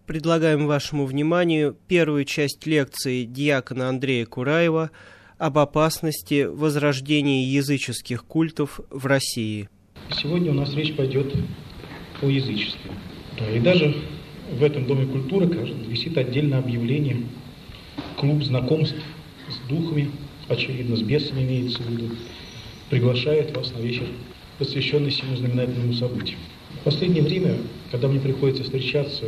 Предлагаем вашему вниманию первую часть лекции диакона Андрея Кураева об опасности возрождения языческих культов в России. Сегодня у нас речь пойдет о язычестве. И даже в этом Доме культуры, кажется, висит отдельное объявление «Клуб знакомств с духами», очевидно, с бесами имеется в виду, приглашает вас на вечер, посвященный сему знаменательному событию. В последнее время, когда мне приходится встречаться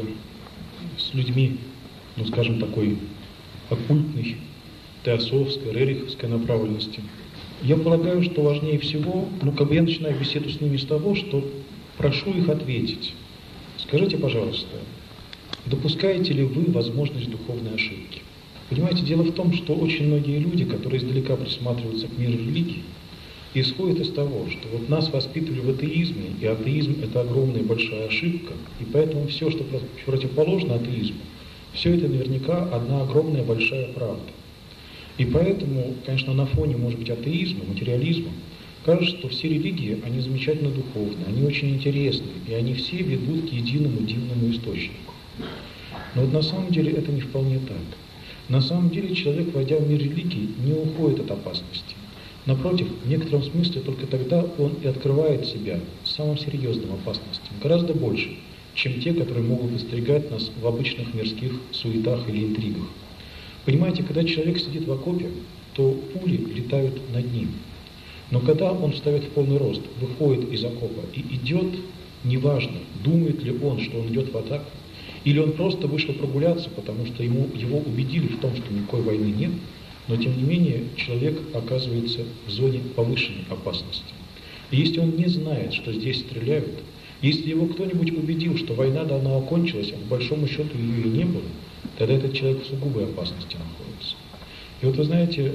с людьми, скажем, такой оккультной, теософской, рериховской направленности, я полагаю, что важнее всего, я начинаю беседу с ними с того, что прошу их ответить. Скажите, пожалуйста, допускаете ли вы возможность духовной ошибки? Понимаете, дело в том, что очень многие люди, которые издалека присматриваются к миру религии, исходит из того, что нас воспитывали в атеизме, и атеизм – это огромная большая ошибка, и поэтому все, что противоположно атеизму, все это наверняка одна огромная большая правда. И поэтому, конечно, на фоне, может быть, атеизма, материализма, кажется, что все религии, они замечательно духовны, они очень интересны, и они все ведут к единому дивному источнику. Но на самом деле это не вполне так. На самом деле человек, войдя в мир религии, не уходит от опасности. Напротив, в некотором смысле только тогда он и открывает себя самым серьезным опасностям, гораздо больше, чем те, которые могут подстерегать нас в обычных мирских суетах или интригах. Понимаете, когда человек сидит в окопе, то пули летают над ним. Но когда он встает в полный рост, выходит из окопа и идет, неважно, думает ли он, что он идет в атаку, или он просто вышел прогуляться, потому что его убедили в том, что никакой войны нет, но тем не менее человек оказывается в зоне повышенной опасности. И если он не знает, что здесь стреляют, если его кто-нибудь убедил, что война давно окончилась, а по большому счету ее и не было, тогда этот человек в сугубой опасности находится. И вы знаете,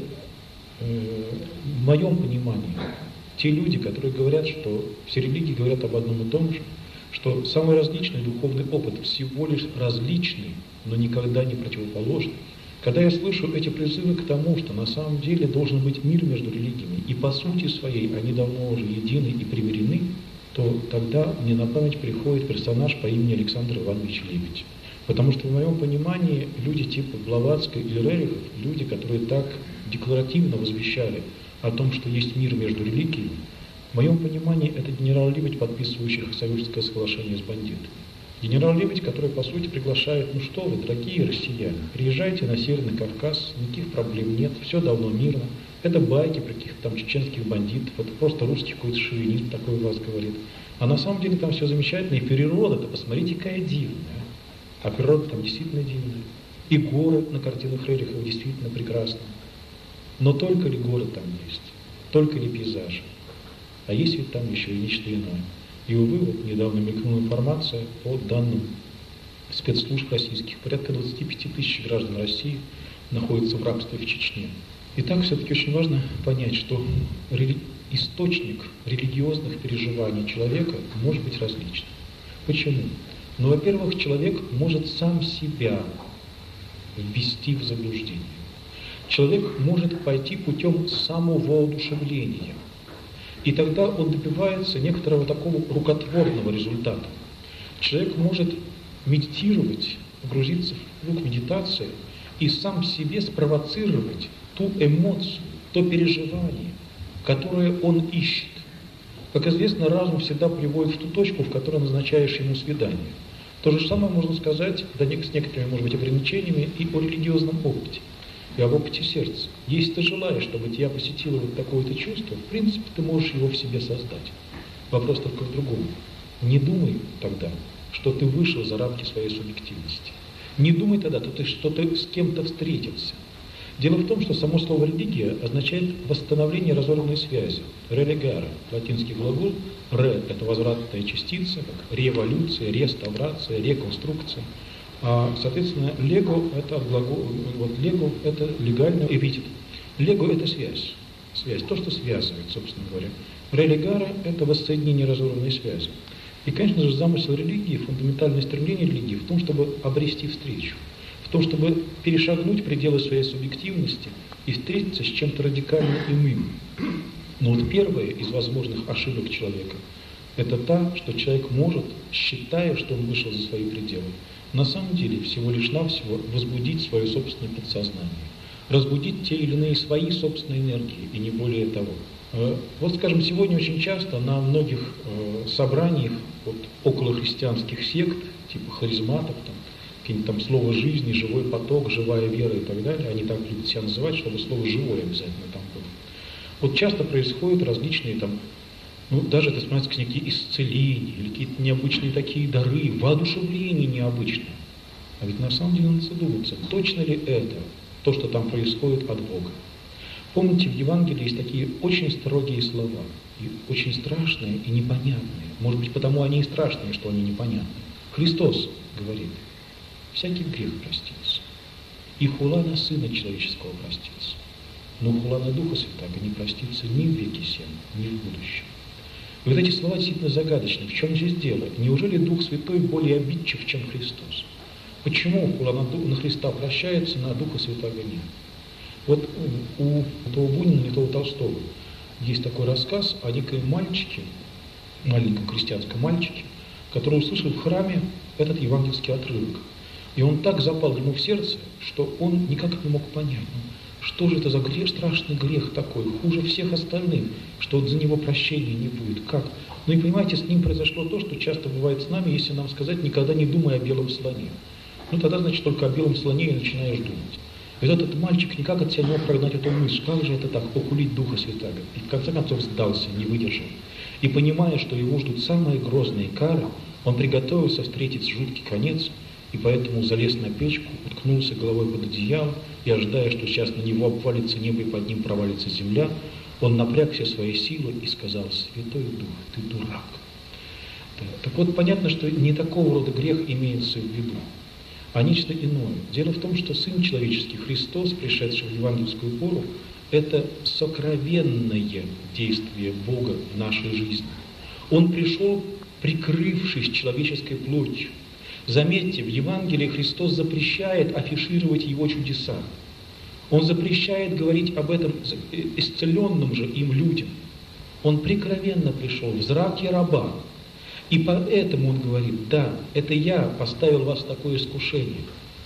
в моем понимании, те люди, которые говорят, что все религии говорят об одном и том же, что самый различный духовный опыт всего лишь различный, но никогда не противоположный. Когда я слышу эти призывы к тому, что на самом деле должен быть мир между религиями, и по сути своей они давно уже едины и примирены, то тогда мне на память приходит персонаж по имени Александр Иванович Лебедь. Потому что в моем понимании люди типа Блаватской или Рерихов, люди, которые так декларативно возвещали о том, что есть мир между религиями, в моем понимании это генерал Лебедь, подписывающий Союзское соглашение с бандитами. Генерал Лебедь, который, по сути, приглашает, что вы, дорогие россияне, приезжайте на Северный Кавказ, никаких проблем нет, все давно мирно. Это байки про каких-то там чеченских бандитов, это просто русский какой-то шовинизм такой у вас говорит. А на самом деле там все замечательно, и природа-то, посмотрите, какая дивная. А природа там действительно дивная. И горы на картинах Рерихова действительно прекрасны. Но только ли горы там есть? Только ли пейзажи? А есть ведь там еще и нечто иное. И, увы, недавно мелькнула информация по данным спецслужб российских. Порядка 25 тысяч граждан России находятся в рабстве в Чечне. Итак, все-таки очень важно понять, что источник религиозных переживаний человека может быть различным. Почему? Во-первых, человек может сам себя ввести в заблуждение. Человек может пойти путем самовоодушевления. И тогда он добивается некоторого такого рукотворного результата. Человек может медитировать, погрузиться в круг медитации и сам себе спровоцировать ту эмоцию, то переживание, которое он ищет. Как известно, разум всегда приводит в ту точку, в которой назначаешь ему свидание. То же самое можно сказать, с некоторыми, может быть, ограничениями, и о религиозном опыте. И об опыте сердца. Если ты желаешь, чтобы тебя посетило такое-то чувство, в принципе, ты можешь его в себе создать. Вопрос только в другом. Не думай тогда, что ты вышел за рамки своей субъективности. Не думай тогда, что ты с кем-то встретился. Дело в том, что само слово «религия» означает восстановление разорванной связи. «Релегара» – латинский глагол. «Ре» – это возвратная частица, как революция, реставрация, реконструкция. Соответственно, лего – это глагол, лего – это легальный эпитет. Лего – это связь, то, что связывает, собственно говоря. Релегара – это воссоединение разорванной связи. И, конечно же, замысел религии, фундаментальное стремление религии в том, чтобы обрести встречу, в том, чтобы перешагнуть пределы своей субъективности и встретиться с чем-то радикально иным. Но первая из возможных ошибок человека – это та, что человек может, считая, что он вышел за свои пределы, на самом деле всего лишь навсего возбудить свое собственное подсознание, разбудить те или иные свои собственные энергии, и не более того. Вот, скажем, сегодня очень часто на многих собраниях вот, околохристианских сект, типа харизматов, там, какие-нибудь там слово жизни, живой поток, живая вера и так далее, они так любят себя называть, чтобы слово живое обязательно там было. Вот часто происходят различные там, ну даже это становятся какие-то исцеления, или какие-то необычные такие дары, воодушевления необычные. А ведь на самом деле надо задуматься, точно ли это то, что там происходит от Бога. Помните, в Евангелии есть такие очень строгие слова, и очень страшные и непонятные. Может быть, потому они и страшные, что они непонятны. Христос говорит, всякий грех простится, и хула на Сына Человеческого простится, но хула на Духа Святаго не простится ни в веки сем, ни в будущем. И вот эти слова действительно загадочны. В чем здесь дело? Неужели Дух Святой более обидчив, чем Христос? Почему хула на Христа прощается, на Духа Святаго нет? Вот у того Бунина, не того Толстого, есть такой рассказ о некоем мальчике, маленьком крестьянском мальчике, который услышал в храме этот евангельский отрывок. И он так запал ему в сердце, что он никак не мог понять, что же это за грех, страшный грех такой, хуже всех остальных, что за него прощения не будет. Как? Ну и понимаете, с ним произошло то, что часто бывает с нами, если нам сказать, никогда не думай о белом слоне. Ну тогда, значит, только о белом слоне и начинаешь думать. И вот этот мальчик никак от себя не мог прогнать эту мысль, как же это так, похулить Духа Святаго. И в конце концов сдался, не выдержал. И понимая, что его ждут самые грозные кары, он приготовился встретить жуткий конец, и поэтому залез на печку, уткнулся головой под одеяло, и ожидая, что сейчас на него обвалится небо и под ним провалится земля, он напряг все свои силы и сказал: «Святой Дух, ты дурак». Да. Так вот, понятно, что не такого рода грех имеется в виду, а нечто иное. Дело в том, что Сын Человеческий, Христос, пришедший в евангельскую пору, это сокровенное действие Бога в нашей жизни. Он пришел, прикрывшись человеческой плотью. Заметьте, в Евангелии Христос запрещает афишировать Его чудеса. Он запрещает говорить об этом исцеленным же им людям. Он прикровенно пришел в зраке раба. И поэтому он говорит: да, это я поставил вас в такое искушение.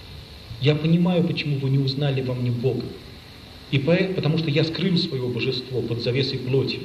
Я понимаю, почему вы не узнали во мне Бога. И потому что я скрыл свое божество под завесой плоти.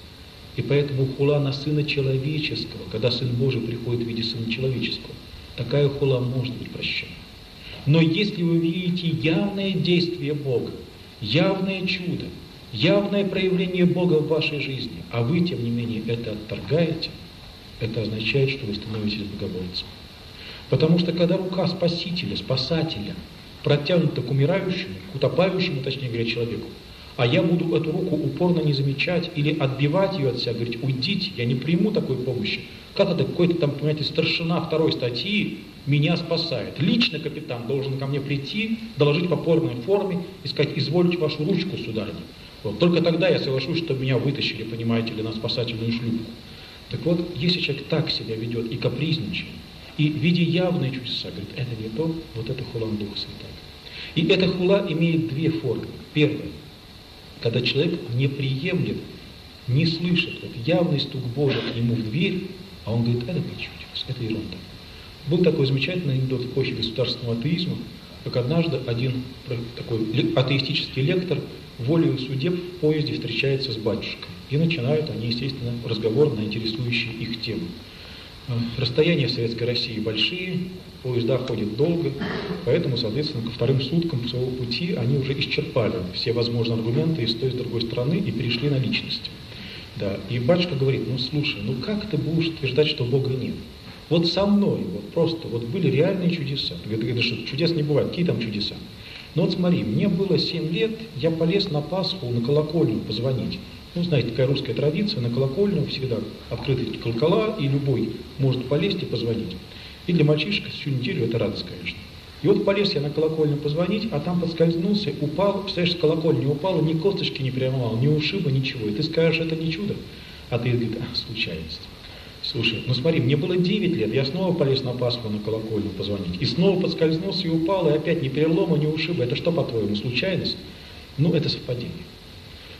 И поэтому хула на Сына Человеческого, когда Сын Божий приходит в виде Сына Человеческого, такая хула может быть прощена. Но если вы видите явное действие Бога, явное чудо, явное проявление Бога в вашей жизни, а вы, тем не менее, это отторгаете, это означает, что вы становитесь богоборцем. Потому что когда рука Спасителя, Спасателя протянута к умирающему, к утопающему, точнее говоря, человеку, а я буду эту руку упорно не замечать или отбивать ее от себя, говорить: уйдите, я не приму такой помощи. Как это какой-то там, понимаете, старшина второй статьи меня спасает. Лично капитан должен ко мне прийти, доложить по порной форме и сказать: извольте вашу ручку, сударыня. Вот. Только тогда я соглашусь, чтобы меня вытащили, понимаете ли, на спасательную шлюпку. Так вот, если человек так себя ведет и капризничает, и видя явные чудеса, говорит: это не то, вот это хула на Духа Святаго. И эта хула имеет две формы. Первая, когда человек не приемлет, не слышит вот явный стук Божий к нему в дверь, а он говорит: это причудилось, это ерунда. Был такой замечательный анекдот в эпохе государственного атеизма, как однажды один такой атеистический лектор волею судеб в поезде встречается с батюшкой. И начинают они, естественно, разговор на интересующие их темы. Расстояния в Советской России большие, поезда ходят долго, поэтому, соответственно, ко вторым суткам своего пути они уже исчерпали все возможные аргументы и с той, и с другой стороны и перешли на личность. Да. И батюшка говорит: ну слушай, ну как ты будешь утверждать, что Бога нет? Вот со мной, вот просто, вот были реальные чудеса. Ты говоришь, что чудес не бывает, какие там чудеса? Ну вот смотри, мне было 7 лет, я полез на Пасху на колокольню позвонить. Ну, знаете, такая русская традиция, на колокольню всегда открыты колокола, и любой может полезть и позвонить. И для мальчишек всю неделю это радость, конечно. И вот полез я на колокольню позвонить, а там подскользнулся, упал, представляешь, с колокольни упал, ни косточки не переломал, ни ушиба, ничего. И ты скажешь: это не чудо? А ты говоришь: случайность. Слушай, ну смотри, мне было 9 лет, я снова полез на Пасху на колокольню позвонить, и снова подскользнулся и упал, и опять ни перелома, ни ушиба. Это что, по-твоему, случайность? Ну, это совпадение.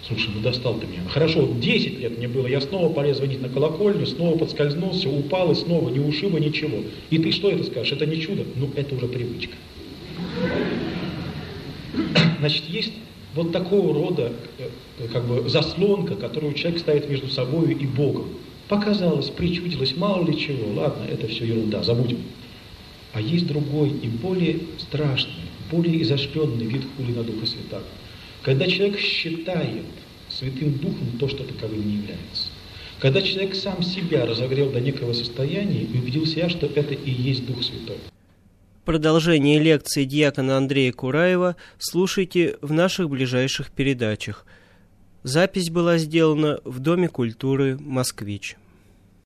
Слушай, ну достал ты меня. Хорошо, 10 лет мне было, я снова полез звонить на колокольню, снова подскользнулся, упал и снова не ушиба, ничего. И ты что это скажешь? Это не чудо? Ну, это уже привычка. Значит, есть вот такого рода как бы заслонка, которую человек ставит между собой и Богом. Показалось, причудилось, мало ли чего. Ладно, это все ерунда, забудем. А есть другой и более страшный, более изощренный вид хули на Духа Святаго. Когда человек считает Святым Духом то, что таковым не является. Когда человек сам себя разогрел до некого состояния и убедил себя, что это и есть Дух Святой. Продолжение лекции диакона Андрея Кураева слушайте в наших ближайших передачах. Запись была сделана в Доме культуры «Москвич».